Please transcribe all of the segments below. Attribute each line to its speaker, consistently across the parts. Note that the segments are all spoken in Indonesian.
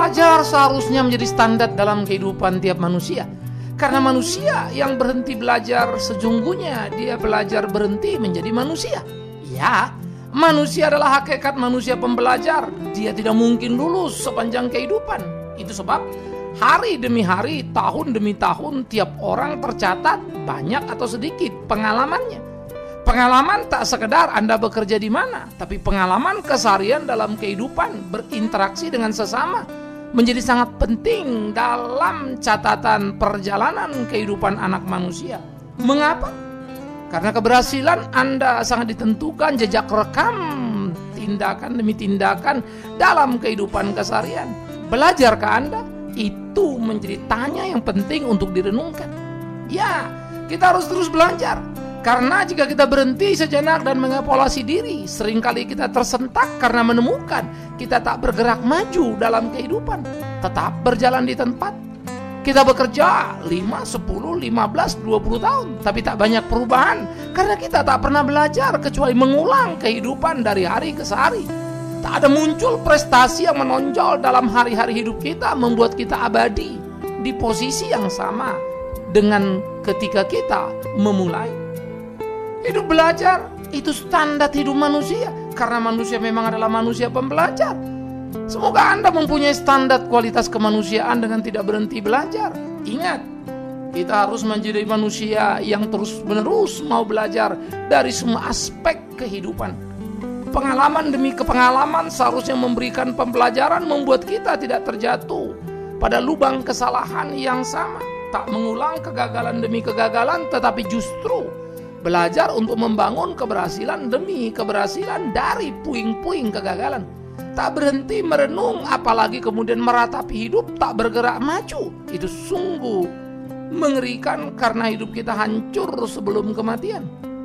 Speaker 1: Belajar seharusnya menjadi standar dalam kehidupan tiap manusia. Karena manusia yang berhenti belajar, sesungguhnya dia belajar berhenti menjadi manusia. Ya, manusia adalah hakikat manusia pembelajar. Dia tidak mungkin lulus sepanjang kehidupan. Itu sebab hari demi hari, tahun demi tahun, tiap orang tercatat banyak atau sedikit pengalamannya. Pengalaman tak sekedar Anda bekerja di mana, tapi pengalaman keseharian dalam kehidupan, berinteraksi dengan sesama, menjadi sangat penting dalam catatan perjalanan kehidupan anak manusia. Mengapa? Karena keberhasilan Anda sangat ditentukan jejak rekam tindakan demi tindakan dalam kehidupan keseharian. Belajar ke Anda itu menjadi tanya yang penting untuk direnungkan. Ya, kita harus terus belajar. Karena jika kita berhenti sejenak dan mengevaluasi diri, seringkali kita tersentak karena menemukan kita tak bergerak maju dalam kehidupan, tetap berjalan di tempat. Kita bekerja 5, 10, 15, 20 tahun, tapi tak banyak perubahan karena kita tak pernah belajar kecuali mengulang kehidupan dari hari ke hari. Tak ada muncul prestasi yang menonjol dalam hari-hari hidup kita, membuat kita abadi di posisi yang sama dengan ketika kita memulai. Hidup belajar itu standar hidup manusia, karena manusia memang adalah manusia pembelajar. Semoga Anda mempunyai standar kualitas kemanusiaan dengan tidak berhenti belajar. Ingat, kita harus menjadi manusia yang terus-menerus mau belajar dari semua aspek kehidupan. Pengalaman demi kepengalaman seharusnya memberikan pembelajaran, membuat kita tidak terjatuh pada lubang kesalahan yang sama. Tak mengulang kegagalan demi kegagalan, tetapi justru belajar untuk membangun keberhasilan demi keberhasilan dari puing-puing kegagalan. Tak berhenti merenung, apalagi kemudian meratapi hidup tak bergerak maju. Itu sungguh mengerikan karena hidup kita hancur sebelum kematian.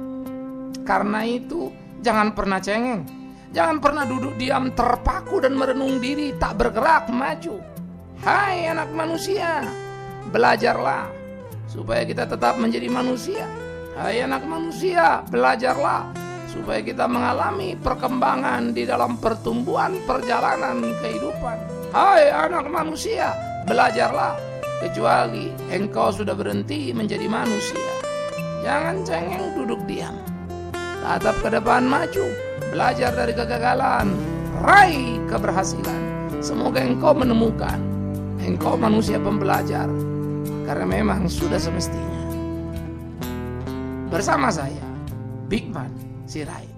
Speaker 1: Karena itu, jangan pernah cengeng. Jangan pernah duduk diam terpaku dan merenung diri tak bergerak maju. Hai anak manusia, belajarlah supaya kita tetap menjadi manusia. Hai anak manusia, belajarlah supaya kita mengalami perkembangan di dalam pertumbuhan perjalanan kehidupan. Hai anak manusia, belajarlah, kecuali engkau sudah berhenti menjadi manusia. Jangan cengeng duduk diam. Tatap ke depan maju, belajar dari kegagalan, raih keberhasilan. Semoga engkau menemukan engkau manusia pembelajar, karena memang sudah semestinya. Bersama saya, Bigman Sirait.